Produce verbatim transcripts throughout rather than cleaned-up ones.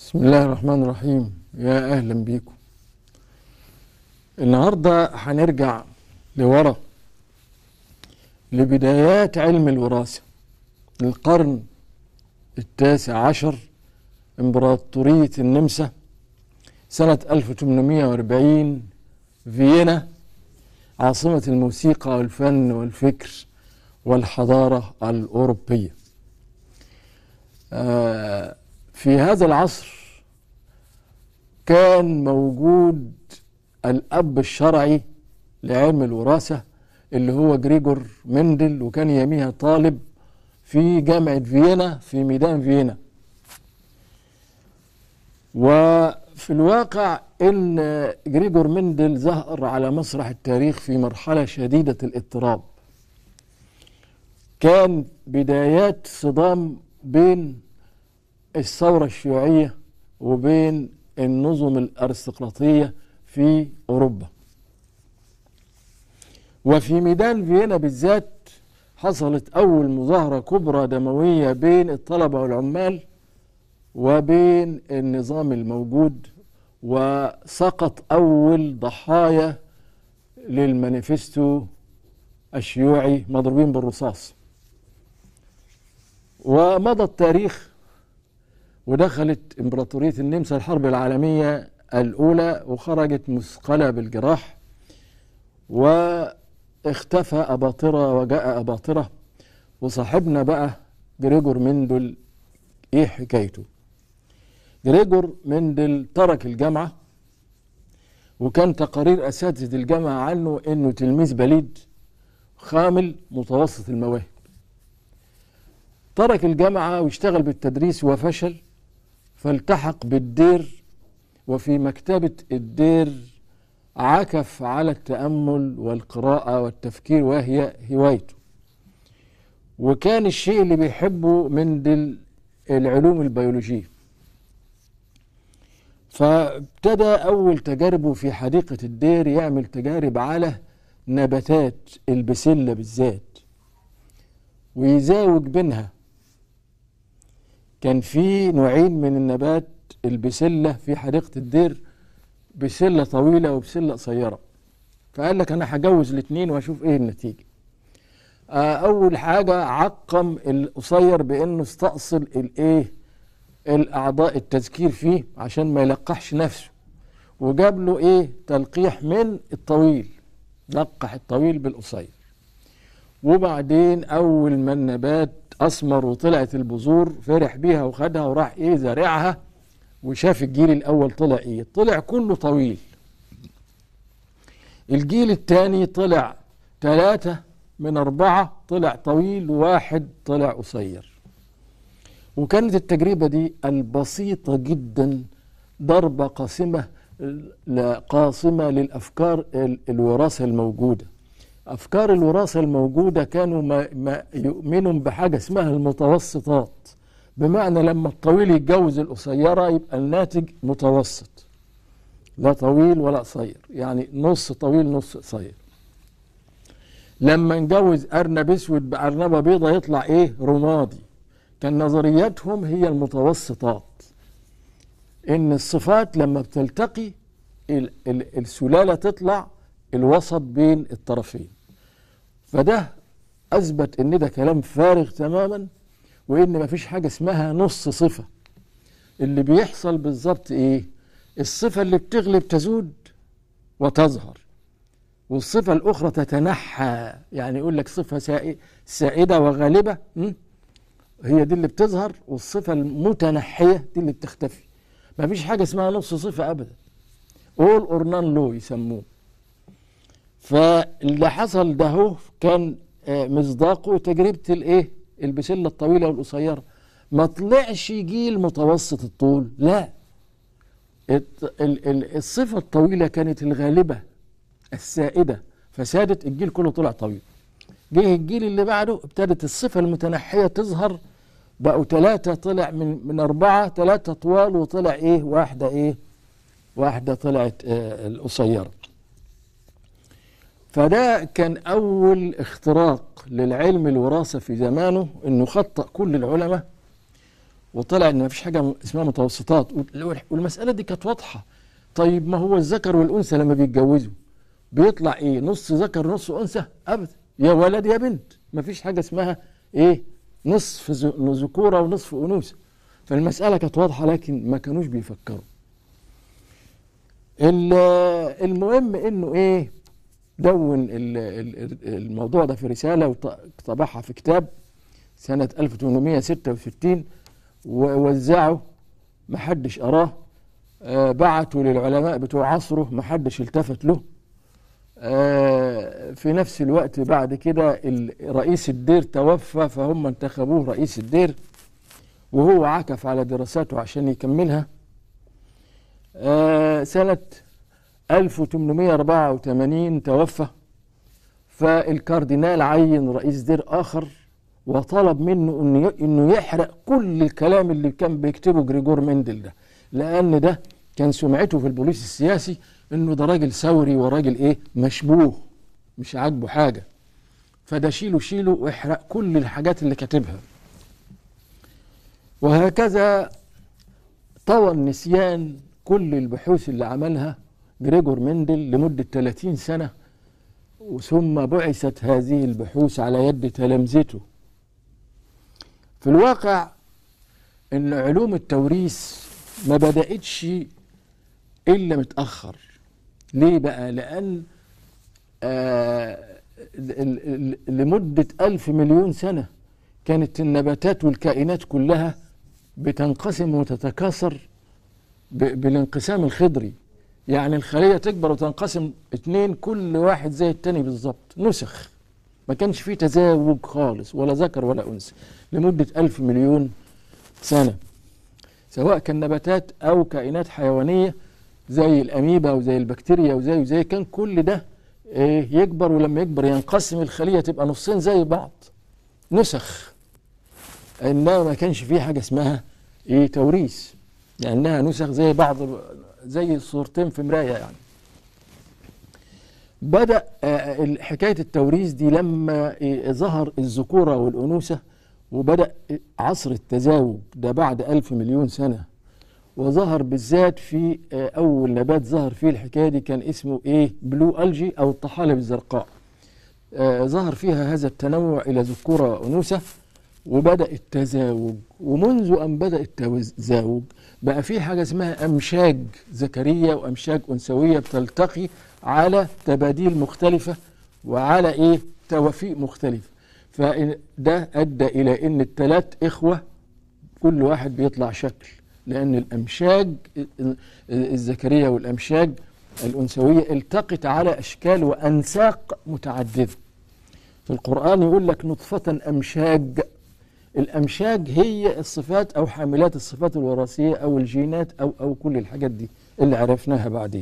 بسم الله الرحمن الرحيم. يا أهلا بيكم. النهاردة هنرجع لورا لبدايات علم الوراثة للقرن التاسع عشر، إمبراطورية النمسا، سنة ألف وثمانمائة وأربعين، فيينا، عاصمة الموسيقى والفن والفكر والحضارة الأوروبية. آه في هذا العصر كان موجود الأب الشرعي لعلم الوراثة اللي هو غريغور مندل، وكان يوميها طالب في جامعة فيينا في ميدان فيينا. وفي الواقع إن غريغور مندل ظهر على مسرح التاريخ في مرحلة شديدة الاضطراب. كان بدايات صدام بين الثورة الشيوعية وبين النظم الأرستقراطية في أوروبا. وفي ميدان فيينا بالذات حصلت أول مظاهرة كبرى دموية بين الطلبة والعمال وبين النظام الموجود، وسقط أول ضحايا للمانيفستو الشيوعي مضروبين بالرصاص. ومضى التاريخ ودخلت إمبراطورية النمسا الحرب العالمية الأولى، وخرجت مثقلة بالجراح، واختفى أباطرة وجاء أباطرة. وصاحبنا بقى غريغور مندل إيه حكايته؟ غريغور مندل ترك الجامعة، وكان تقارير أساتذة الجامعة عنه إنه تلميذ بليد خامل متوسط المواهب. ترك الجامعة واشتغل بالتدريس وفشل، فالتحق بالدير، وفي مكتبة الدير عكف على التأمل والقراءة والتفكير وهي هوايته. وكان الشيء اللي بيحبه مندل العلوم البيولوجية. فابتدى أول تجاربه في حديقة الدير يعمل تجارب على نباتات البسلة بالذات ويزاوج بينها. كان في نوعين من النبات البسلة في حديقة الدير، بسلة طويلة وبسلة قصيرة. فقال لك أنا هجوز الاثنين وأشوف إيه النتيجة. أول حاجة عقم القصير بأنه استأصل الإيه الأعضاء التذكير فيه عشان ما يلقحش نفسه، وجاب له إيه تلقيح من الطويل، لقح الطويل بالقصير. وبعدين أول ما النبات أثمر وطلعت البذور فرح بيها وخدها وراح إيه زارعها، وشاف الجيل الأول طلع إيه، طلع كله طويل. الجيل الثاني طلع ثلاثة من أربعة طلع طويل، وواحد طلع قصير. وكانت التجربة دي البسيطة جدا ضربة قاسمة قاصمة للأفكار الوراثة الموجودة. أفكار الوراثة الموجودة كانوا ما ما يؤمنوا بحاجة اسمها المتوسطات، بمعنى لما الطويل يتجوز القصيرة يبقى الناتج متوسط، لا طويل ولا قصير، يعني نص طويل نص قصير. لما نجوز أرنب أسود بأرنبة بيضة يطلع إيه رمادي. كان نظرياتهم هي المتوسطات، إن الصفات لما بتلتقي السلالة تطلع الوسط بين الطرفين. فده أثبت إن ده كلام فارغ تماما، وإن مفيش حاجة اسمها نص صفة. اللي بيحصل بالظبط إيه؟ الصفة اللي بتغلب تزود وتظهر، والصفة الأخرى تتنحى. يعني يقول لك صفة سائدة وغالبة هي دي اللي بتظهر، والصفة المتنحية دي اللي بتختفي. مفيش حاجة اسمها نص صفة أبدا. all or none law يسموه. فاللي حصل ده هو كان مصداقه تجربة الايه البسلة الطويلة والقصيرة. ما طلعش جيل متوسط الطول، لا، الصفة الطويلة كانت الغالبة السائدة، فسادت الجيل كله طلع طويل. جه الجيل اللي بعده ابتدت الصفة المتنحية تظهر، بقوا ثلاثة طلع من من أربعة، ثلاثة طوال وطلع ايه واحدة ايه واحدة طلعت آه القصيرة. فده كان أول اختراق للعلم الوراثة في زمانه، إنه خطأ كل العلماء وطلع ان ما فيش حاجه اسمها متوسطات، والمساله دي كانت واضحه. طيب ما هو الذكر والانثى لما بيتجوزوا بيطلع ايه؟ نص ذكر نص انثى؟ ابدا، يا ولد يا بنت، ما فيش حاجه اسمها ايه نصف ذكوره ونصف انوثه. فالمساله كانت واضحه لكن ما كانوش بيفكروا. المهم انه ايه، دون الموضوع ده في رساله وطبعها في كتاب سنه ألف وثمانمائة وستة وستين ووزعه، ما حدش قراه. آه بعته للعلماء بتوع عصره، ما حدش التفت له. آه في نفس الوقت بعد كده رئيس الدير توفى، فهم انتخبوه رئيس الدير وهو عكف على دراساته عشان يكملها. آه سنة ألف وثمانمائة وأربعة وثمانين توفى، فالكاردينال عين رئيس دير آخر وطلب منه انه انه يحرق كل الكلام اللي كان بيكتبه جريجور مندل ده، لان ده كان سمعته في البوليس السياسي انه ده راجل ثوري وراجل ايه مشبوه مش عاجبه حاجه. فده شيله شيله واحرق كل الحاجات اللي كاتبها. وهكذا طوى النسيان كل البحوث اللي عملها جريجور مندل لمده ثلاثين سنه، ثم بعثت هذه البحوث على يد تلامذته. في الواقع ان علوم التوريث ما بدأتش الا متأخر. ليه بقى؟ لان آه لمدة ألف مليون سنة كانت النباتات والكائنات كلها بتنقسم وتتكاثر بالانقسام الخضري. يعني الخلية تكبر وتنقسم اتنين، كل واحد زي التاني بالظبط، نسخ. ما كانش فيه تزاوج خالص ولا ذكر ولا أنثى لمدة ألف مليون سنة، سواء كان نباتات أو كائنات حيوانية زي الأميبا وزي البكتيريا وزي وزي كان كل ده يكبر، ولما يكبر ينقسم الخلية تبقى نصين زي بعض، نسخ. إنما ما كانش فيه حاجة اسمها إيه توريث، لأنها نسخ زي بعض، زي صورتين في مراية يعني. بدأ حكاية التوريث دي لما ظهر الذكورة والأنوثة، وبدأ عصر التزاوج ده بعد ألف مليون سنة، وظهر بالذات في أول نبات ظهر فيه الحكاية دي كان اسمه إيه؟ بلو ألجي أو الطحالب الزرقاء. ظهر فيها هذا التنوع إلى ذكورة وأنوثة، وبدأ التزاوج. ومنذ أن بدأ التزاوج بقى في حاجة اسمها أمشاج ذكرية وأمشاج أنثوية بتلتقي على تباديل مختلفة وعلى إيه توافيق مختلفة. فده أدى إلى أن الثلاث إخوة كل واحد بيطلع شكل، لأن الأمشاج الذكرية والأمشاج الأنثوية التقت على أشكال وأنساق متعددة. في القرآن يقول لك نطفة أمشاج. الأمشاج هي الصفات أو حاملات الصفات الوراثية أو الجينات أو أو كل الحاجات دي اللي عرفناها بعدين.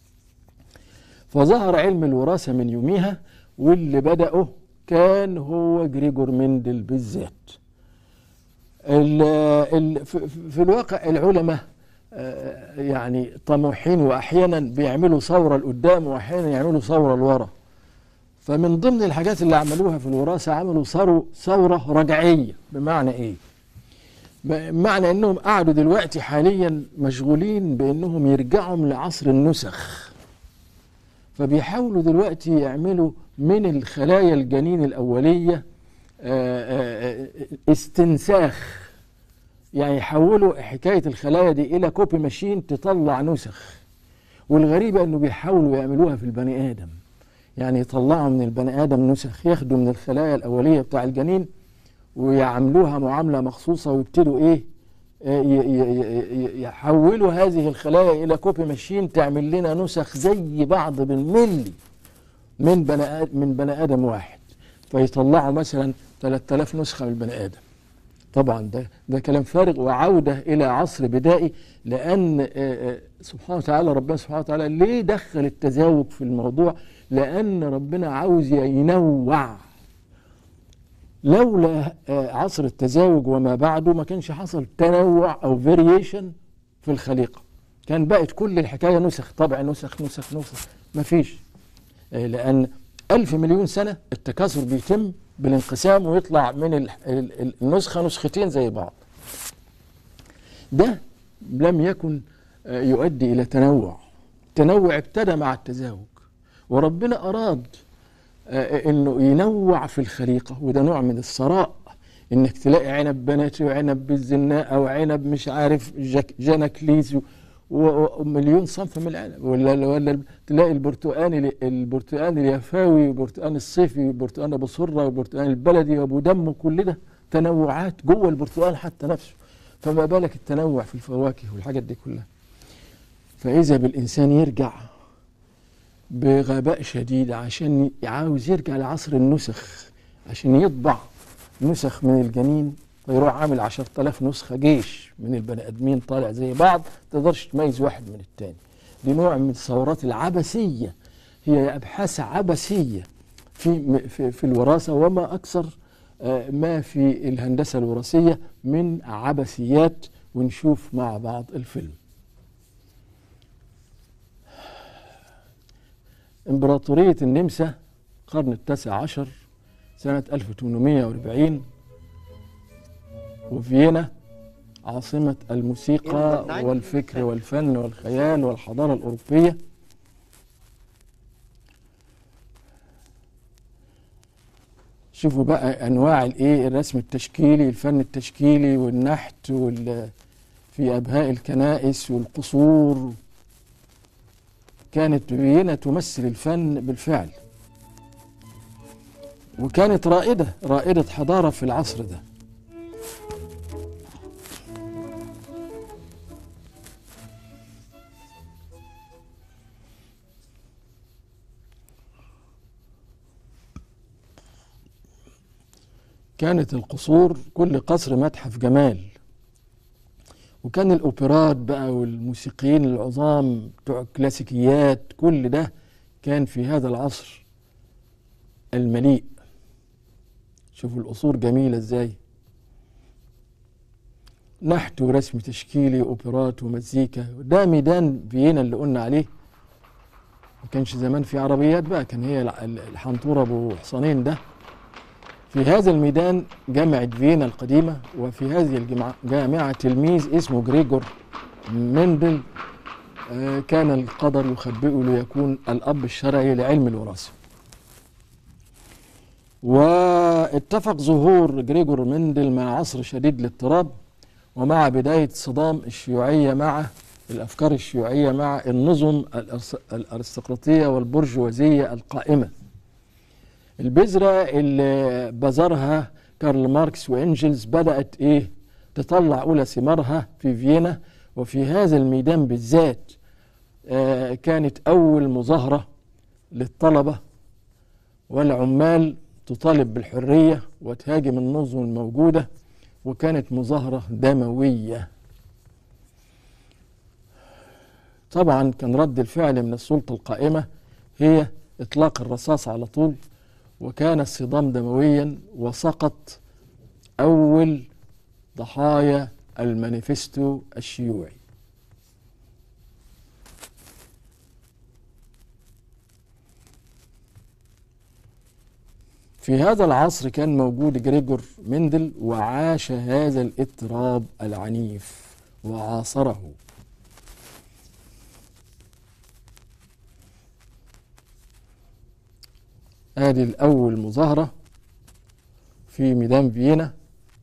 فظهر علم الوراثة من يوميها، واللي بدأه كان هو جريجور مندل بالذات. ال ال في الواقع العلماء يعني طموحين، وأحيانا بيعملوا ثورة لقدام وأحيانا يعملوا ثورة لورا. فمن ضمن الحاجات اللي عملوها في الوراثة عملوا ثورة رجعية. بمعنى إيه؟ بمعنى أنهم قعدوا دلوقتي حاليا مشغولين بأنهم يرجعوا لعصر النسخ. فبيحاولوا دلوقتي يعملوا من الخلايا الجنين الأولية استنساخ، يعني يحولوا حكاية الخلايا دي إلى كوبي ماشين تطلع نسخ. والغريبة أنه بيحاولوا يعملوها في البني آدم، يعني يطلعوا من البني آدم نسخ، ياخدوا من الخلايا الأولية بتاع الجنين ويعملوها معاملة مخصوصة ويبتدوا إيه يحولوا هذه الخلايا إلى كوبي ماشين تعمل لنا نسخ زي بعض بالملي من بني من بني آدم واحد. فيطلعوا مثلا ثلاثة آلاف نسخة من البني آدم. طبعا ده ده كلام فارغ وعودة إلى عصر بدائي، لأن سبحانه وتعالى ربنا سبحانه وتعالى ليه دخل التزاوج في الموضوع؟ لأن ربنا عاوز ينوع. لولا عصر التزاوج وما بعده ما كانش حصل تنوع أو فاريشن في الخليقة، كان بقت كل الحكاية نسخ، طبع نسخ نسخ نسخ، ما فيش. لأن ألف مليون سنة التكاثر بيتم بالانقسام ويطلع من النسخة نسختين زي بعض. ده لم يكن يؤدي إلى تنوع. التنوع ابتدى مع التزاوج، وربنا أراد إنه ينوع في الخليقة، وده نوع من الثراء، إنك تلاقي عنب بناتي وعنب بالزناقة وعنب مش عارف جانكليز ومليون صنف من العنب، ولا ولا تلاقي البرتقال البرتقال اليفاوي والبرتقال الصيفي والبرتقال ابو سره والبرتقال البلدي وابو دم، كل ده تنوعات جوه البرتقال حتى نفسه، فما بالك التنوع في الفواكه والحاجات دي كلها. فإذا بالإنسان يرجع بغباء شديد عشان عاوز يرجع لعصر النسخ، عشان يطبع نسخ من الجنين، فيروح عامل عشرة آلاف نسخة جيش من البني آدمين طالع زي بعض، تقدرش تميز واحد من التاني. دي نوع من الثورات العبثية، هي أبحاث عبثية في في, في الوراثة، وما أكثر ما في الهندسة الوراثية من عبثيات. ونشوف مع بعض الفيلم. إمبراطورية النمسا القرن التاسع عشر سنة ألف وثمانمائة وأربعين، وفيينا عاصمة الموسيقى والفكر والفن والخيال والحضارة الأوروبية. شوفوا بقى أنواع الإيه، الرسم التشكيلي، الفن التشكيلي والنحت وال في أبهاء الكنائس والقصور. كانت فيينا تمثل الفن بالفعل، وكانت رائدة رائدة حضارة في العصر ده. كانت القصور كل قصر متحف جمال، وكان الأوبرات بقى والموسيقيين العظام بتوع الكلاسيكيات، كل ده كان في هذا العصر المليء. شوفوا القصور جميلة ازاي، نحت ورسم تشكيلي وأوبرات ومزيكا. ده ميدان فيينا اللي قلنا عليه، ما كانش زمان في عربيات بقى، كان هي الحنطورة أبو حصانين ده. في هذا الميدان جامعة فيينا القديمة، وفي هذه الجامعة تلميذ اسمه غريغور مندل، كان القدر يخبئه ليكون الأب الشرعي لعلم الوراثة. واتفق ظهور غريغور مندل مع عصر شديد الاضطراب، ومع بداية صدام الشيوعية مع الأفكار الشيوعية مع النظم الأرستقراطية والبرجوازية القائمة. البذرة اللي بذرها كارل ماركس وإنجلز بدأت إيه تطلع أولى ثمارها في فيينا، وفي هذا الميدان بالذات آه كانت أول مظاهرة للطلبة والعمال تطالب بالحرية وتهاجم النظم الموجودة، وكانت مظاهرة دموية. طبعا كان رد الفعل من السلطة القائمة هي إطلاق الرصاص على طول، وكان الصدام دمويا، وسقط أول ضحايا المانيفستو الشيوعي. في هذا العصر كان موجود غريغور مندل، وعاش هذا الاضطراب العنيف وعاصره. هذه الأول مظاهرة في ميدان فيينا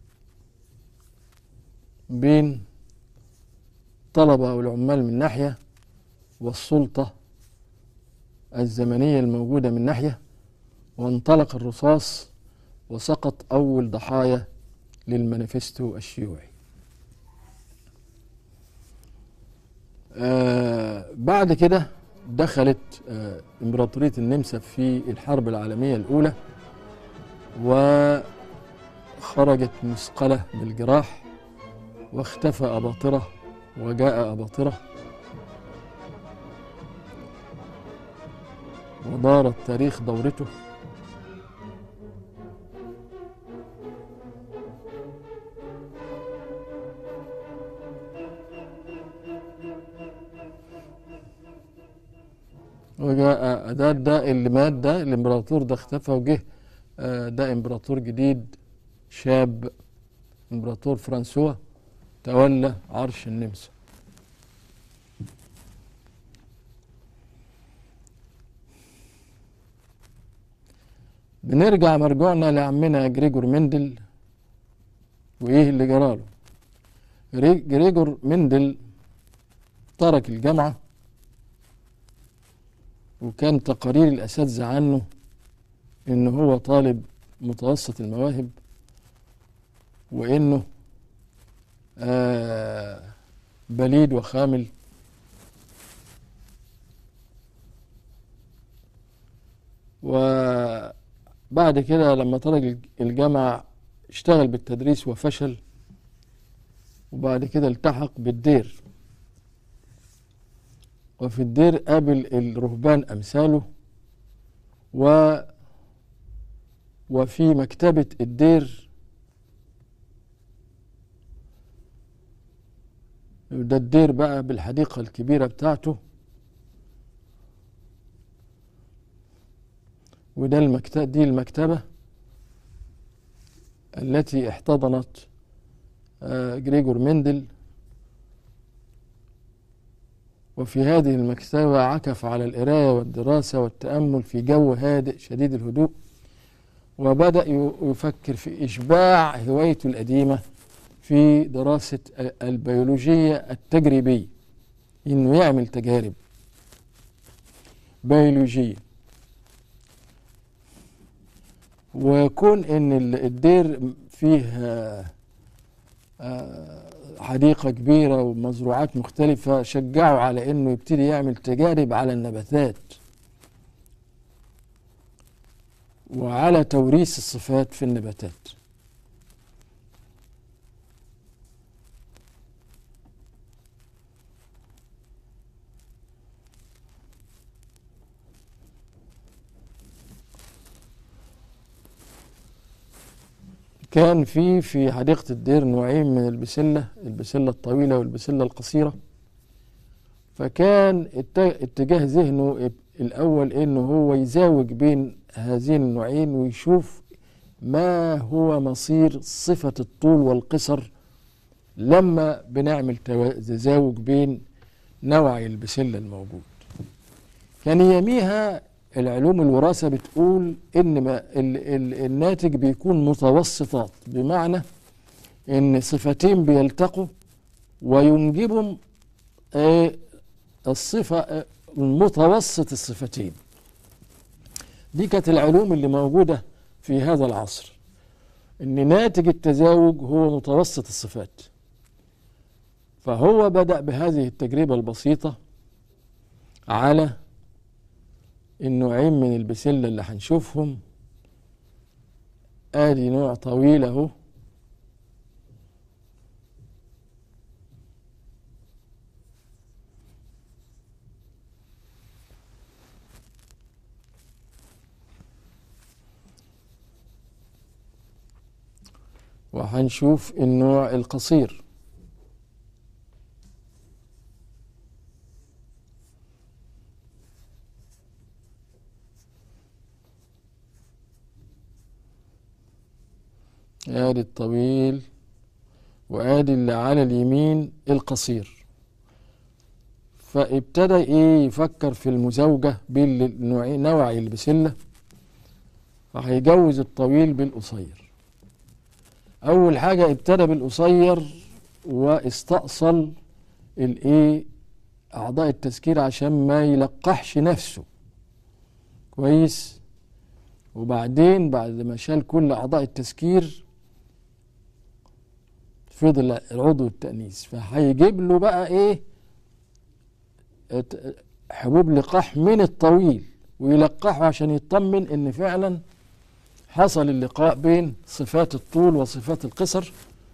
بين طلبة والعمال من ناحية، والسلطة الزمنية الموجودة من ناحية، وانطلق الرصاص وسقط أول ضحايا للمانيفستو الشيوعي. آه بعد كده دخلت آه إمبراطورية النمسا في الحرب العالمية الأولى، وخرجت مثقلة بالجراح، واختفى أباطرة وجاء أباطرة، ودار التاريخ دورته. وجاء ده ده اللي مات، ده الامبراطور ده اختفى، وجه ده امبراطور جديد شاب، امبراطور فرانسوا، تولى عرش النمسا. بنرجع مرجوعنا لعمنا جريجور مندل وإيه اللي جراله. جريجور مندل ترك الجامعة، وكان تقارير الأساتذة عنه إنه هو طالب متوسط المواهب، وإنه آه بليد وخامل. وبعد كده لما ترك الجامعة اشتغل بالتدريس وفشل، وبعد كده التحق بالدير، وفي الدير قابل الرهبان أمثاله، و وفي مكتبة الدير، ده الدير بقى بالحديقة الكبيرة بتاعته، وده المكتبة، دي المكتبة التي احتضنت جريجور مندل. وفي هذه المكتبة عكف على القراية والدراسة والتأمل في جو هادئ شديد الهدوء، وبدأ يفكر في إشباع هوايته القديمة في دراسة البيولوجية التجريبية، إنه يعمل تجارب بيولوجية. وكون إن الدير فيه حديقة كبيرة ومزروعات مختلفة شجعوا على إنه يبتدي يعمل تجارب على النباتات وعلى توريث الصفات في النباتات. كان في في حديقة الدير نوعين من البسلة، البسلة الطويلة والبسلة القصيرة. فكان اتجاه ذهنه الأول إنه هو يزاوج بين هذين النوعين ويشوف ما هو مصير صفة الطول والقصر لما بنعمل تزاوج بين نوعي البسلة الموجود. كان يميها العلوم الوراثة بتقول إن ما ال ال الناتج بيكون متوسطات، بمعنى إن صفتين بيلتقوا وينجبهم آه الصفة آه المتوسط الصفتين. دي كانت العلوم اللي موجودة في هذا العصر، إن ناتج التزاوج هو متوسط الصفات. فهو بدأ بهذه التجربة البسيطة على النوعين من البسلة اللي هنشوفهم. ادي نوع طويل اهو، وهنشوف النوع القصير. ادي الطويل، وادي اللي على اليمين القصير. فابتدى ايه يفكر في المزاوجة بين النوعين نوعي البسلة، فهيجوز الطويل بالقصير. اول حاجة ابتدى بالقصير واستأصل الايه اعضاء التذكير عشان ما يلقحش نفسه كويس. وبعدين بعد ما شال كل اعضاء التذكير فضل عضو التأنيث، فهيجيب له بقى ايه حبوب لقاح من الطويل ويلقحه عشان يطمن ان فعلا حصل اللقاء بين صفات الطول وصفات القصر.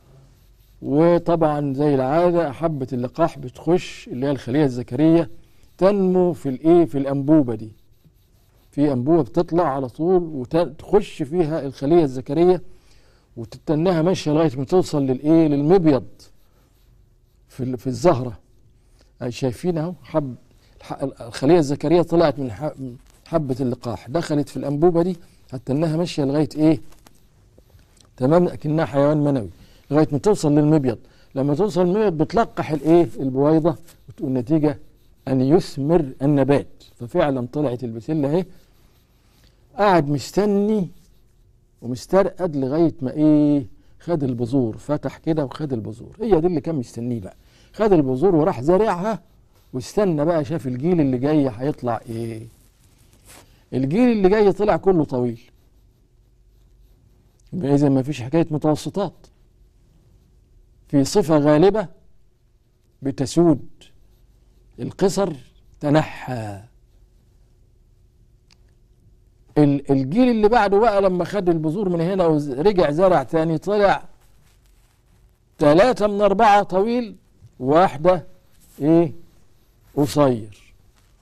وطبعا زي العادة حبة اللقاح بتخش اللي هي الخلية الذكرية تنمو في الايه في الأنبوبة دي، في أنبوبة بتطلع على طول وتخش فيها الخلية الذكرية وتتنها ماشية لغاية ما توصل للايه للمبيض في في الزهرة. شايفين اهو حب الخلية الذكرية طلعت من حبة اللقاح دخلت في الأنبوبة دي حتى انها ماشية لغاية ايه تمام اكنها حيوان منوي لغاية ما توصل للمبيض. لما توصل مية بتلقح الايه البويضه، وتقول النتيجه ان يثمر النبات. ففعلا طلعت البسله اهي. قاعد مستني ومسترقد لغايه ما ايه خد البذور، فتح كده وخد البذور. هي دي اللي كان مستنيه بقى. خد البذور وراح زارعها، واستنى بقى شاف الجيل اللي جاي هيطلع ايه. الجيل اللي جاي طلع كله طويل. يبقى اذا ما فيش حكايه متوسطات، في صفه غالبه بتسود. القصر تنحى. الجيل اللي بعده بقى لما خد البذور من هنا ورجع زرع تاني، طلع ثلاثة من أربعة طويل، واحدة إيه قصير.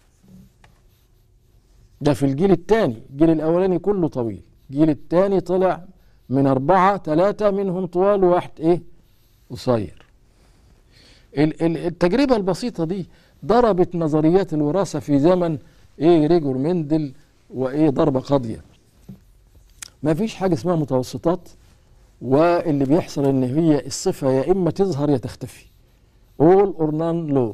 ده في الجيل الثاني. الجيل الأولاني كله طويل. الجيل الثاني طلع من أربعة ثلاثة منهم طوال وواحد إيه قصير. التجربة البسيطة دي ضربت نظريات الوراثة في زمن إيه ريجور مندل وإيه ضربة قاضية. ما فيش حاجة اسمها متوسطات، واللي بيحصل إن هي الصفة يا إما تظهر يا تختفي. all or none law.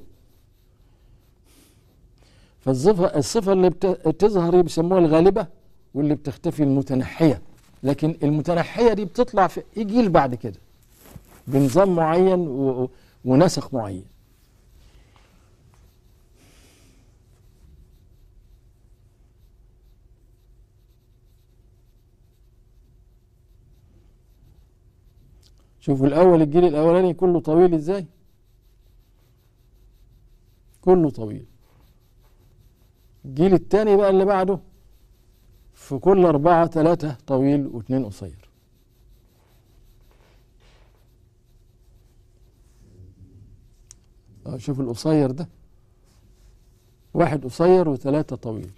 فالصفة الصفة اللي بتظهر بيسموها الغالبة، واللي بتختفي المتنحية. لكن المتنحية دي بتطلع في جيل بعد كده بنظام معين ونسق معين. شوفوا الأول الجيل الأولاني كله طويل إزاي، كله طويل. الجيل الثاني بقى اللي بعده في كل أربعة ثلاثة طويل واثنين قصير. شوف القصير ده، واحد قصير وثلاثة طويل.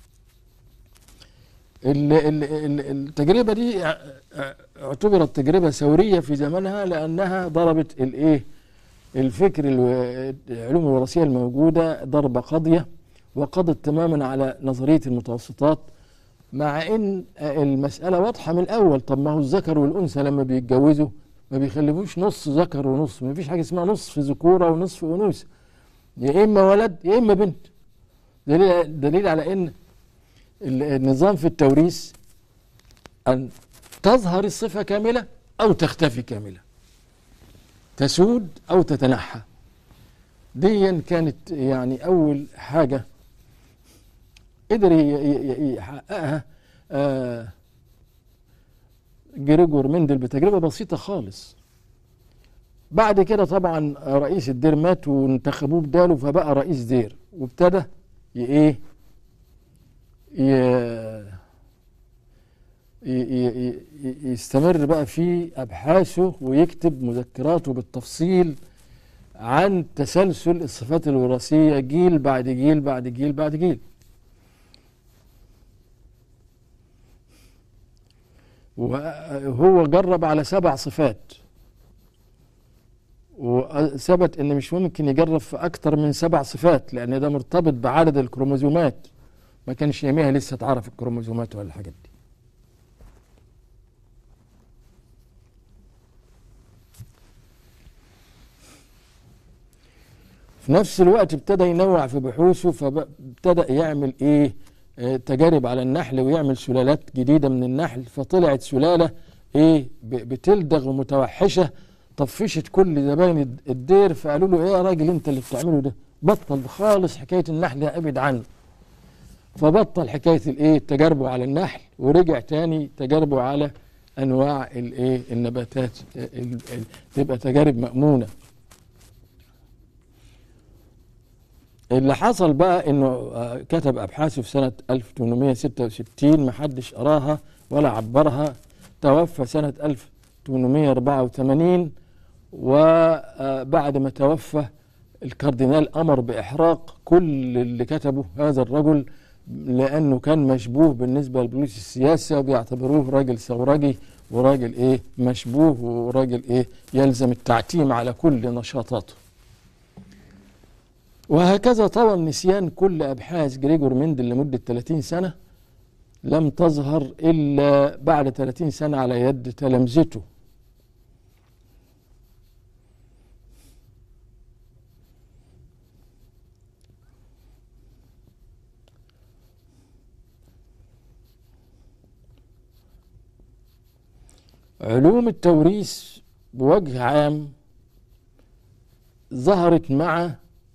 التجربة دي اعتبرت تجربة ثورية في زمنها، لأنها ضربت الايه الفكر العلوم الوراثية الموجودة ضربة قاضية، وقضت تماما على نظرية المتوسطات. مع ان المسألة واضحة من الأول. طب ما هو الذكر والأنثى لما بيتجوزوا ما بيخلفوش نص ذكر ونص. ما فيش حاجة اسمها نصف ذكورة ونصف أنوثة، يا إما ولد يا إما بنت. دليل, دليل على ان النظام في التوريث أن تظهر الصفة كاملة أو تختفي كاملة، تسود أو تتنحى. دي كانت يعني أول حاجة قدر يحققها آه جريجور مندل بتجربة بسيطة خالص. بعد كده طبعا رئيس الدير مات وانتخبوه بداله، فبقى رئيس دير، وابتدى ايه يستمر بقى في أبحاثه ويكتب مذكراته بالتفصيل عن تسلسل الصفات الوراثية جيل بعد جيل بعد جيل بعد جيل. وهو جرب على سبع صفات، وثبت ان مش ممكن يجرب في اكتر من سبع صفات، لان ده مرتبط بعدد الكروموزومات. ما كانش يوميها لسه تعرف الكروموزومات ولا الحاجات دي. في نفس الوقت ابتدى ينوع في بحوثه، فابتدى يعمل ايه اه تجارب على النحل، ويعمل سلالات جديدة من النحل. فطلعت سلالة ايه بتلدغ ومتوحشة، طفشت كل زباين الدير. فقالوا له ايه يا راجل انت اللي بتعمله ده، بطل خالص حكاية النحل، ابعد عنه. فبطل حكاية الايه تجاربه على النحل، ورجع تاني تجاربه على انواع الايه النباتات، تبقى تجارب مأمونة. اللي حصل بقى انه كتب ابحاثه في سنة ألف وثمانمائة وستة وستين، محدش قراها ولا عبرها. توفى سنة ألف وثمانمائة وأربعة وثمانين، وبعد ما توفى الكاردينال أمر بإحراق كل اللي كتبه هذا الرجل، لأنه كان مشبوه بالنسبة لبوليس السياسة، وبيعتبروه راجل ثورجي وراجل إيه مشبوه، وراجل إيه يلزم التعتيم على كل نشاطاته. وهكذا طوى نسيان كل أبحاث جريجور مندل لمدة ثلاثين سنة، لم تظهر إلا بعد ثلاثين سنة على يد تلامذته. علوم التوريث بوجه عام ظهرت مع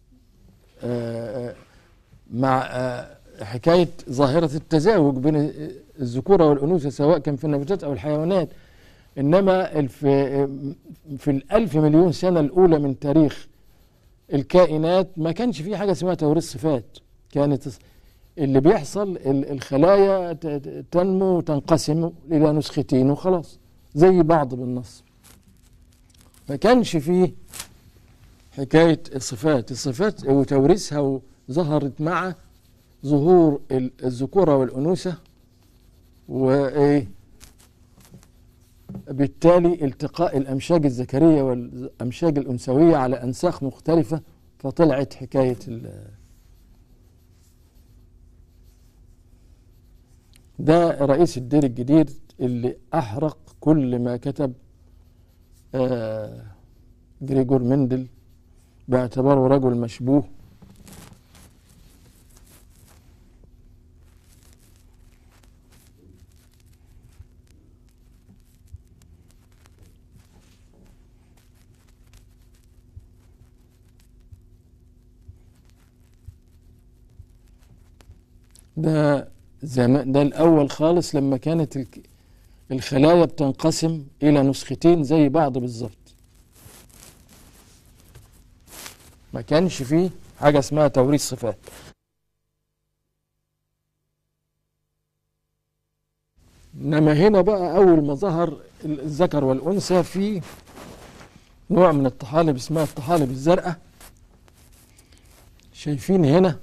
آه مع آه حكاية ظاهرة التزاوج بين الذكورة والأنوثة سواء كان في النباتات أو الحيوانات. إنما في في الألف مليون سنة الأولى من تاريخ الكائنات ما كانش في حاجة اسمها توريث صفات. كانت اللي بيحصل الخلايا تنمو وتنقسم إلى نسختين وخلاص زي بعض بالنص. ما كانش فيه حكاية الصفات. الصفات وتوريثها ظهرت مع ظهور الذكورة والأنوثة، وإيه بالتالي التقاء الأمشاج الذكرية والأمشاج الأنثوية على أنساخ مختلفة، فطلعت حكاية ده رئيس الدير الجديد اللي أحرق كل ما كتب آه جريجور مندل باعتباره رجل مشبوه. ده زمان، ده الأول خالص لما كانت الخلايا بتنقسم إلى نسختين زي بعض بالظبط. ما كانش فيه حاجة اسمها توريث صفات. إنما هنا بقى أول ما ظهر الذكر والأنثى في نوع من الطحالب اسمها الطحالب الزرقاء. شايفين هنا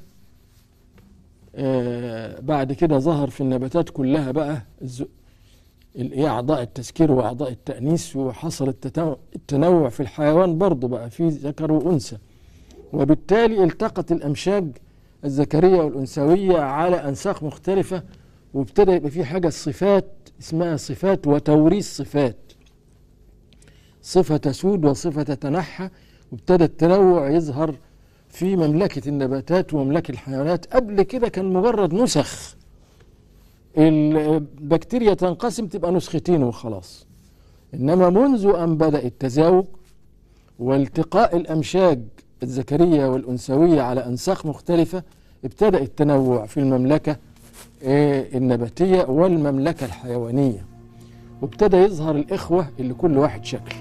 آه بعد كده ظهر في النباتات كلها بقى الايه اعضاء التذكير واعضاء التانيث، وحصل التنوع في الحيوان برضه بقى في ذكر وانثى، وبالتالي التقت الامشاج الذكريه والانثويه على انساق مختلفه، وابتدى يبقى في حاجه صفات اسمها صفات وتوريث صفات. صفه تسود وصفه تتنحى، وابتدى التنوع يظهر في مملكة النباتات ومملكة الحيوانات. قبل كده كان مجرد نسخ، البكتيريا تنقسم تبقى نسختين وخلاص. إنما منذ أن بدأ التزاوج والتقاء الأمشاج الذكرية والأنثوية على أنساق مختلفة، ابتدأ التنوع في المملكة النباتية والمملكة الحيوانية، وابتدى يظهر الإخوة اللي كل واحد شكل.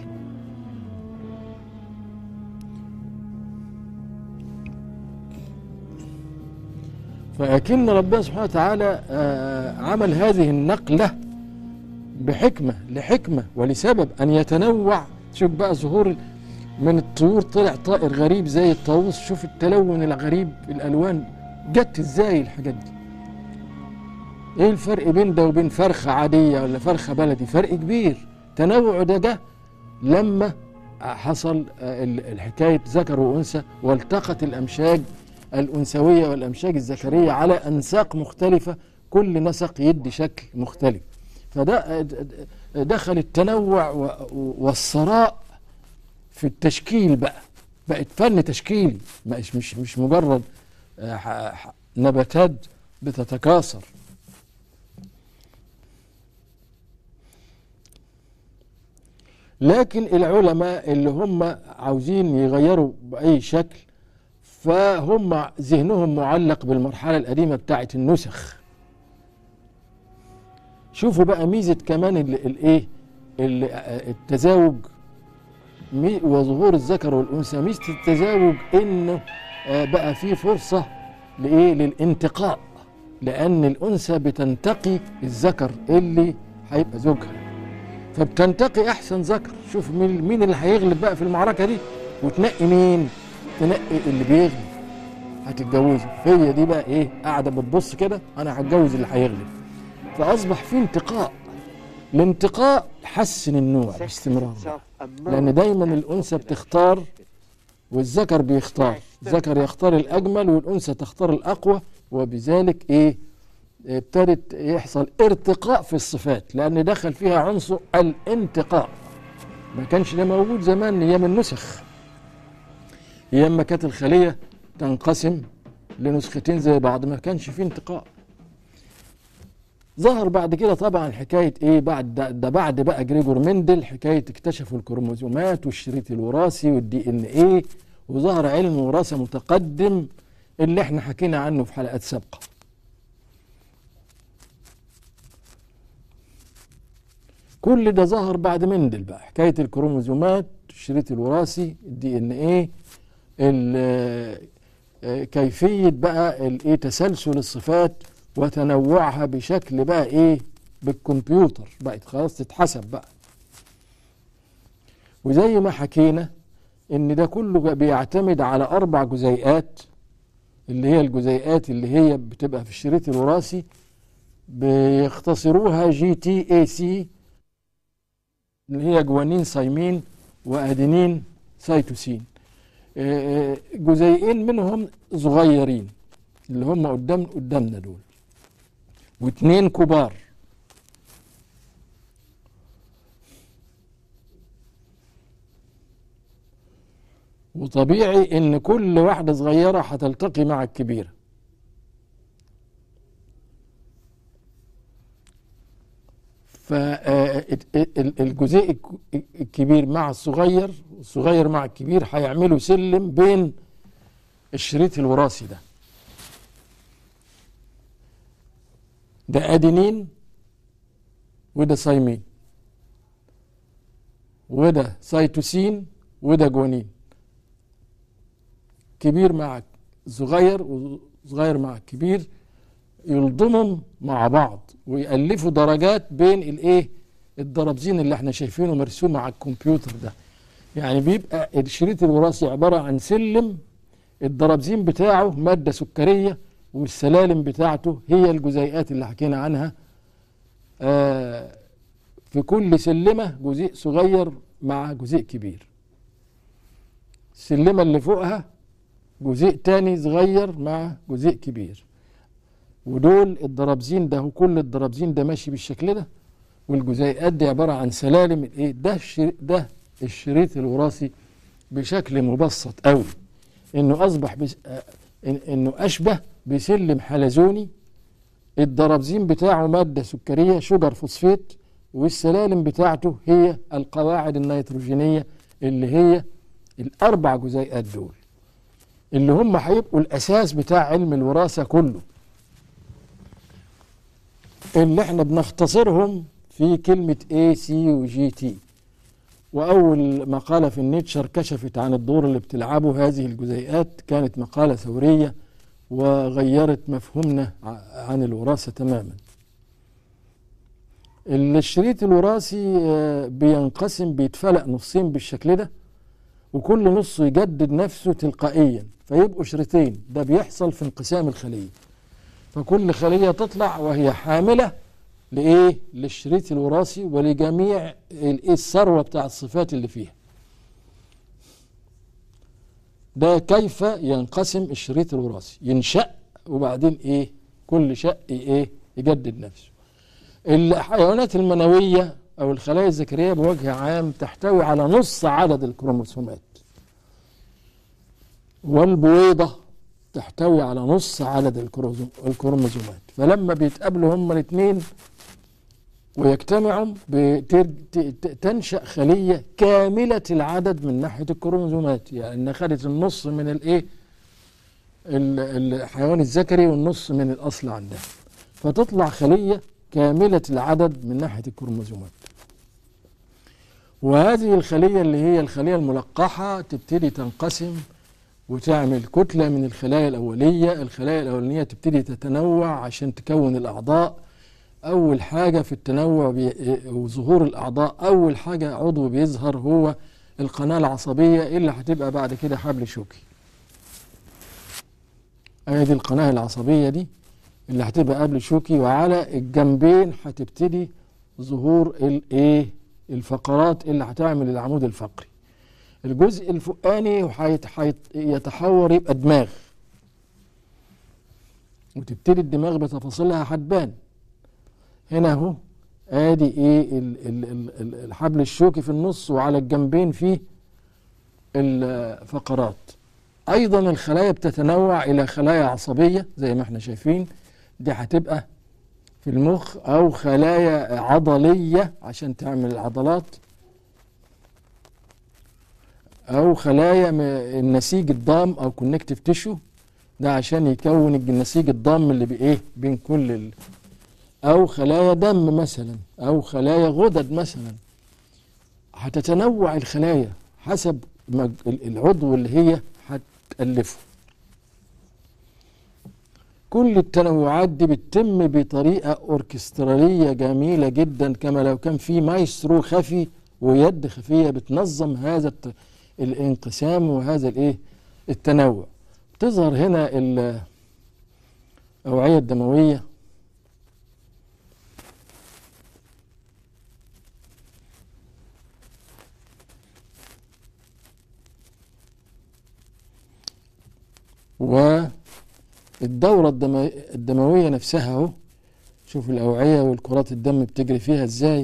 فأكن ربنا سبحانه وتعالى عمل هذه النقلة بحكمة لحكمة ولسبب أن يتنوع. شوف بقى ظهور من الطيور طلع طائر غريب زي الطاووس، شوف التلون الغريب، الألوان جت ازاي الحاجات دي. ايه الفرق بين ده وبين فرخة عادية ولا فرخة بلدي؟ فرق كبير. تنوع ده جه لما حصل الحكاية ذكر وأنثى والتقت الأمشاج الأنثوية والأمشاج الذكرية على أنساق مختلفة، كل نسق يدي شكل مختلف. فده دخل التنوع والثراء في التشكيل بقى، بقت فن تشكيلي، مش مش مش مجرد نباتات بتتكاثر. لكن العلماء اللي هم عاوزين يغيروا بأي شكل فهم ذهنهم معلق بالمرحلة القديمة بتاعة النسخ. شوفوا بقى ميزة كمان الايه التزاوج وظهور الذكر والأنثى. ميزة التزاوج إنه بقى فيه فرصة لإيه للانتقاء، لأن الأنثى بتنتقي الذكر اللي هيبقى زوجها، فبتنتقي أحسن ذكر. شوف مين مين اللي هيغلب بقى في المعركة دي، وتنقي مين؟ تنقي اللي بيغلب هتتجوزه. هي دي بقى إيه قاعدة بتبص كده، أنا هتجوز اللي هيغلب. فأصبح فيه انتقاء. الانتقاء حسن النوع باستمرار، لأن دايما الأنثى بتختار والذكر بيختار. الذكر يختار الأجمل والأنثى تختار الأقوى، وبذلك إيه ابتدت يحصل ارتقاء في الصفات، لأن دخل فيها عنصر الانتقاء. ما كانش ده موجود زمان أيام النسخ، أيام ما كانت الخلية تنقسم لنسختين زي بعض ما كانش فيه انتقاء. ظهر بعد كده طبعا حكايه ايه بعد ده, ده بعد بقى جريجور مندل حكايه اكتشفوا الكروموزومات والشريط الوراثي والدي ان ايه، وظهر علم وراثه متقدم اللي احنا حكينا عنه في حلقات سابقه. كل ده ظهر بعد مندل بقى، حكايه الكروموزومات، الشريط الوراثي، الدي ان ايه، كيفيه بقى الايه تسلسل الصفات وتنوعها بشكل بقى ايه بالكمبيوتر، بقت خلاص تتحسب بقى. وزي ما حكينا ان ده كله بيعتمد على اربع جزيئات، اللي هي الجزيئات اللي هي بتبقى في الشريط الوراثي بيختصروها جي تي اي سي، اللي هي جوانين سايمين وادينين سيتوسين. جزيئين منهم صغيرين اللي هم قدام قدامنا دول، واثنين كبار. وطبيعي ان كل واحدة صغيرة هتلتقي مع الكبيرة. فالجزيء الكبير مع الصغير والصغير مع الكبير هيعملوا سلم بين الشريط الوراثي ده. ده ادينين وده سايمين وده سيتوسين وده جوانين، كبير مع صغير وصغير مع كبير، يلضمهم مع بعض ويألفوا درجات بين الايه الدرابزين اللي احنا شايفينه مرسوم على الكمبيوتر ده. يعني بيبقى الشريط الوراثي عبارة عن سلم، الدرابزين بتاعه مادة سكرية، والسلالم بتاعته هي الجزيئات اللي حكينا عنها. آه في كل سلمة جزيء صغير مع جزيء كبير. السلمة اللي فوقها جزيء تاني صغير مع جزيء كبير، ودول الدرابزين ده، وكل الدرابزين ده ماشي بالشكل ده، والجزيئات دي عبارة عن سلالم الايه ده الشريط ده الشريط الوراثي بشكل مبسط قوي، انه اصبح بس انه اشبه بسلم حلزوني. الدرابزين بتاعه مادة سكرية شجر فوسفيت، والسلالم بتاعته هي القواعد النيتروجينية اللي هي الاربع جزيئات دول اللي هم هيبقوا الاساس بتاع علم الوراثة كله، اللي احنا بنختصرهم في كلمة A C و G T. وأول مقالة في النيتشر كشفت عن الدور اللي بتلعبه هذه الجزيئات كانت مقالة ثورية وغيرت مفهومنا عن الوراثة تماما. الشريط الوراثي بينقسم، بيتفلق نصين بالشكل ده، وكل نص يجدد نفسه تلقائيا فيبقوا شريطين. ده بيحصل في انقسام الخلية، فكل خلية تطلع وهي حاملة لإيه؟ للشريط الوراثي ولجميع الثروة بتاع الصفات اللي فيها. ده كيف ينقسم الشريط الوراثي، ينشأ وبعدين إيه؟ كل شأ إيه؟ يجدد نفسه. الحيوانات المنوية أو الخلايا الذكرية بوجه عام تحتوي على نص عدد الكروموسومات، والبويضة تحتوي على نص عدد الكروموسومات. فلما بيتقابلوا هما الاثنين ويجتمعوا تنشأ خلية كاملة العدد من ناحية الكروموسومات، يعني خدت النص من الايه الحيوان الذكري والنص من الأصل عندها، فتطلع خلية كاملة العدد من ناحية الكروموسومات. وهذه الخلية اللي هي الخلية الملقحة تبتدي تنقسم وتعمل كتلة من الخلايا الأولية. الخلايا الأولية تبتدي تتنوع عشان تكون الأعضاء. أول حاجة في التنوع وظهور الأعضاء، أول حاجة عضو بيظهر هو القناة العصبية اللي هتبقى بعد كده حبل شوكي. هذه القناة العصبية دي اللي هتبقى حبل شوكي، وعلى الجنبين هتبتدي ظهور الايه الفقرات اللي هتعمل العمود الفقري. الجزء الفوقاني يتحور يبقى دماغ، وتبتدي الدماغ بتفاصيلها هتبان. هنا اهو ادي ايه الحبل الشوكي في النص، وعلى الجنبين فيه الفقرات. ايضا الخلايا بتتنوع الى خلايا عصبية زي ما احنا شايفين، دي هتبقى في المخ، أو خلايا عضلية عشان تعمل العضلات، أو خلايا النسيج الضام أو كونكتيف تيشو، ده عشان يكون النسيج الضام اللي بإيه بين كل ال... أو خلايا دم مثلا، أو خلايا غدد مثلا. هتتنوع الخلايا حسب العضو اللي هي هتألفه. كل التنوعات دي بتتم بطريقة أوركسترالية جميلة جدا، كما لو كان في مايسترو خفي ويد خفية بتنظم هذا الانقسام وهذا الايه التنوع. تظهر هنا الأوعية الدموية، والدورة الدموية نفسها اهو. شوف الأوعية والكرات الدم بتجري فيها ازاي.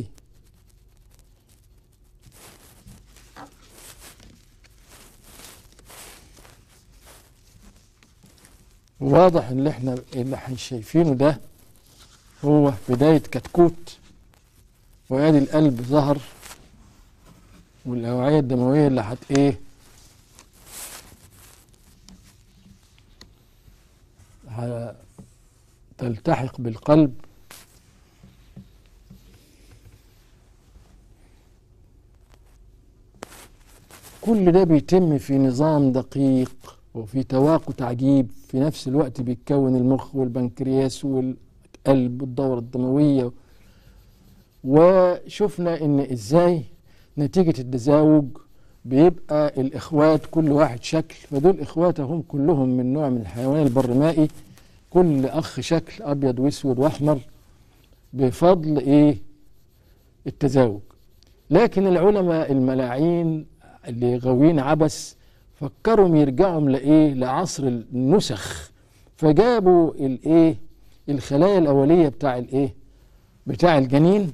واضح اللي احنا اللي احنا شايفينه ده هو بداية كتكوت، وادي القلب ظهر، والأوعية الدموية اللي هت ايه تلتحق بالقلب. كل ده بيتم في نظام دقيق وفي تواقت عجيب. في نفس الوقت بيتكون المخ والبنكرياس والقلب والدورة الدموية. وشفنا ان ازاي نتيجة التزاوج بيبقى الاخوات كل واحد شكل، فدول اخوات هم كلهم من نوع من الحيوان البرمائي، كل اخ شكل ابيض واسود واحمر بفضل ايه التزاوج. لكن العلماء الملاعين اللي غاويين عبث فكروا يرجعوا لايه لعصر النسخ، فجابوا الايه الخلايا الاوليه بتاع الايه بتاع الجنين،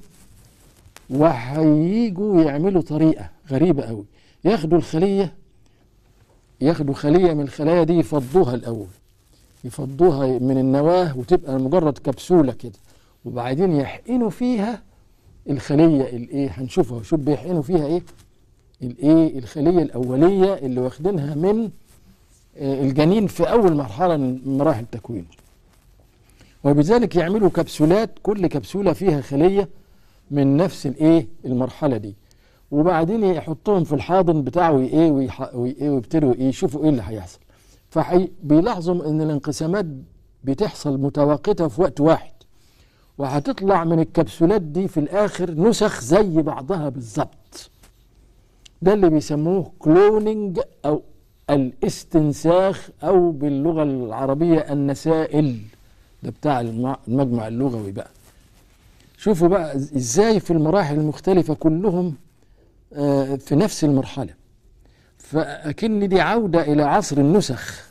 وهيجوا يعملوا طريقه غريبه قوي. ياخدوا الخليه ياخدوا خليه من الخلايا دي، يفضوها الاول، يفضوها من النواه وتبقى مجرد كبسوله كده، وبعدين يحقنوا فيها الخليه الايه هنشوفها. شوف بيحقنوا فيها ايه الايه الخليه الاوليه اللي واخدينها من الجنين في اول مرحله من مراحل تكوينه، وبذلك يعملوا كبسولات، كل كبسوله فيها خليه من نفس الايه المرحله دي، وبعدين يحطوهم في الحاضن بتاعه ايه وايه ويبتدوا ايه يشوفوا ايه اللي هيحصل. فبيلاحظوا ان الانقسامات بتحصل متواقته في وقت واحد، وهتطلع من الكبسولات دي في الاخر نسخ زي بعضها بالظبط. ده اللي بيسموه كلونينج او الاستنساخ، او باللغه العربيه النسائل. ده بتاع المجمع اللغوي بقى. شوفوا بقى ازاي في المراحل المختلفه كلهم في نفس المرحله، فأكن دي عوده الى عصر النسخ.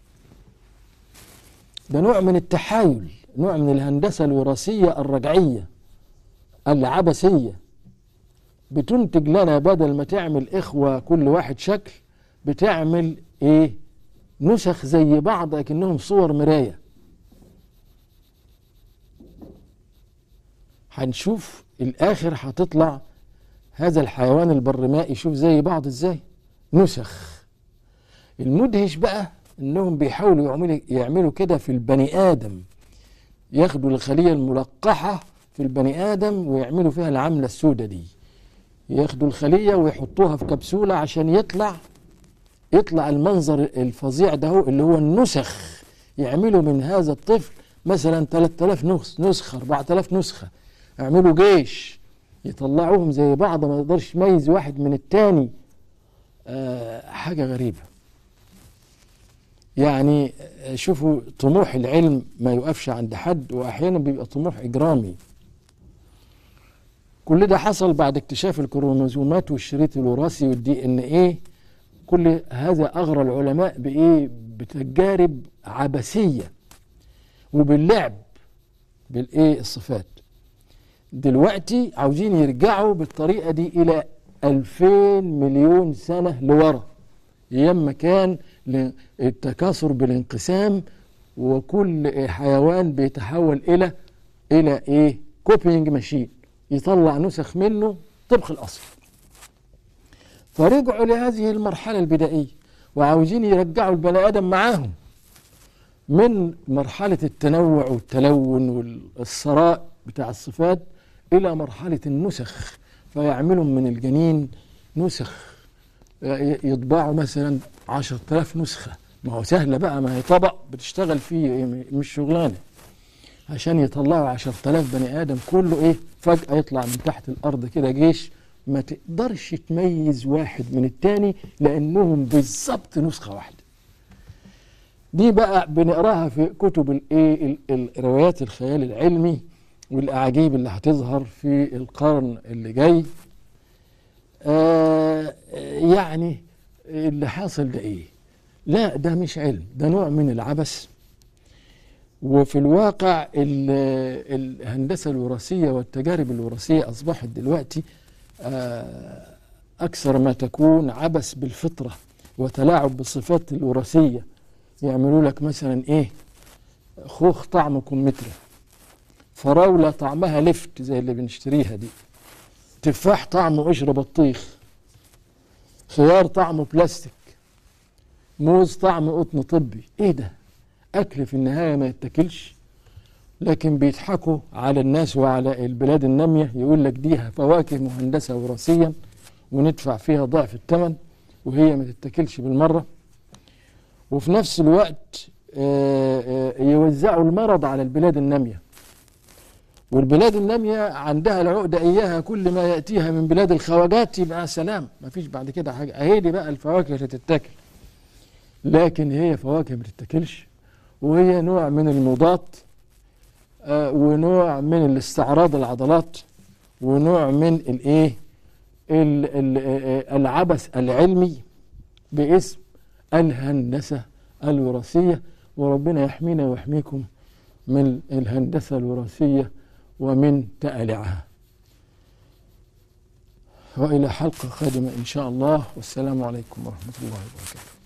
ده نوع من التحايل، نوع من الهندسه الوراثيه الرجعيه العبثيه، بتنتج لنا بدل ما تعمل إخوة كل واحد شكل، بتعمل إيه نسخ زي بعض لكنهم صور مراية. هنشوف الآخر هتطلع هذا الحيوان البرمائي، شوف زي بعض إزاي نسخ. المدهش بقى إنهم بيحاولوا يعملوا, يعملوا كده في البني آدم، ياخدوا الخلية الملقحة في البني آدم ويعملوا فيها العملة السوداء دي، ياخدوا الخلية ويحطوها في كبسولة عشان يطلع يطلع المنظر الفظيع ده اللي هو النسخ. يعملوا من هذا الطفل مثلا ثلاثة آلاف نسخة أربعة آلاف نسخة، يعملوا جيش يطلعوهم زي بعض، ما يقدرش يميز واحد من التاني. آه حاجة غريبة يعني. شوفوا طموح العلم ما يوقفش عند حد، وأحيانا بيبقى طموح إجرامي. كل ده حصل بعد اكتشاف الكروموزومات والشريط الوراثي والدي ان ايه. كل هذا اغرى العلماء بايه بتجارب عبثيه وباللعب بالايه الصفات. دلوقتي عاوزين يرجعوا بالطريقه دي الى ألفين مليون سنه لورا، ايام ما كان التكاثر بالانقسام، وكل حيوان بيتحول الى الى ايه كوبينج ماشين يطلع نسخ منه طبق الاصل. فرجعوا لهذه المرحله البدائيه وعاوزين يرجعوا البني ادم معاهم من مرحله التنوع والتلون والثراء بتاع الصفات الى مرحله النسخ، فيعملوا من الجنين نسخ، يطبعوا مثلا عشرة آلاف نسخه. ما هو سهله بقى، ما هي طبق بتشتغل فيه مش شغلانه، عشان يطلعوا عشرة آلاف بني ادم كله ايه فجاه يطلع من تحت الارض كده جيش ما تقدرش تميز واحد من التاني لانهم بالظبط نسخه واحده. دي بقى بنقراها في كتب الايه الروايات الخيال العلمي والاعاجيب اللي هتظهر في القرن اللي جاي. آه يعني اللي حاصل ده ايه؟ لا ده مش علم، ده نوع من العبث. وفي الواقع الهندسة الوراثية والتجارب الوراثية أصبحت دلوقتي أكثر ما تكون عبث بالفطرة وتلاعب بالصفات الوراثية. يعملوا لك مثلا إيه خوخ طعمه كمثرى، فراولة طعمها لفت زي اللي بنشتريها دي، تفاح طعمه قشر بطيخ، خيار طعمه بلاستيك، موز طعمه قطن طبي. إيه ده؟ أكل في النهاية ما يتاكلش، لكن بيضحكوا على الناس وعلى البلاد النامية، يقول لك دي فواكه مهندسة وراثيا وندفع فيها ضعف الثمن وهي ما تتاكلش بالمرة. وفي نفس الوقت يوزعوا المرض على البلاد النامية، والبلاد النامية عندها العقدة إياها كل ما يأتيها من بلاد الخواجات يبقى سلام، ما فيش بعد كده حاجة. أهي دي بقى الفواكه اللي تتاكل، لكن هي فواكه ما تتاكلش، وهي نوع من المضاد آه ونوع من الاستعراض العضلات ونوع من الايه العبث العلمي باسم الهندسة الوراثية. وربنا يحمينا ويحميكم من الهندسة الوراثية ومن تألعها. وإلى حلقة قادمة إن شاء الله، والسلام عليكم ورحمة الله وبركاته.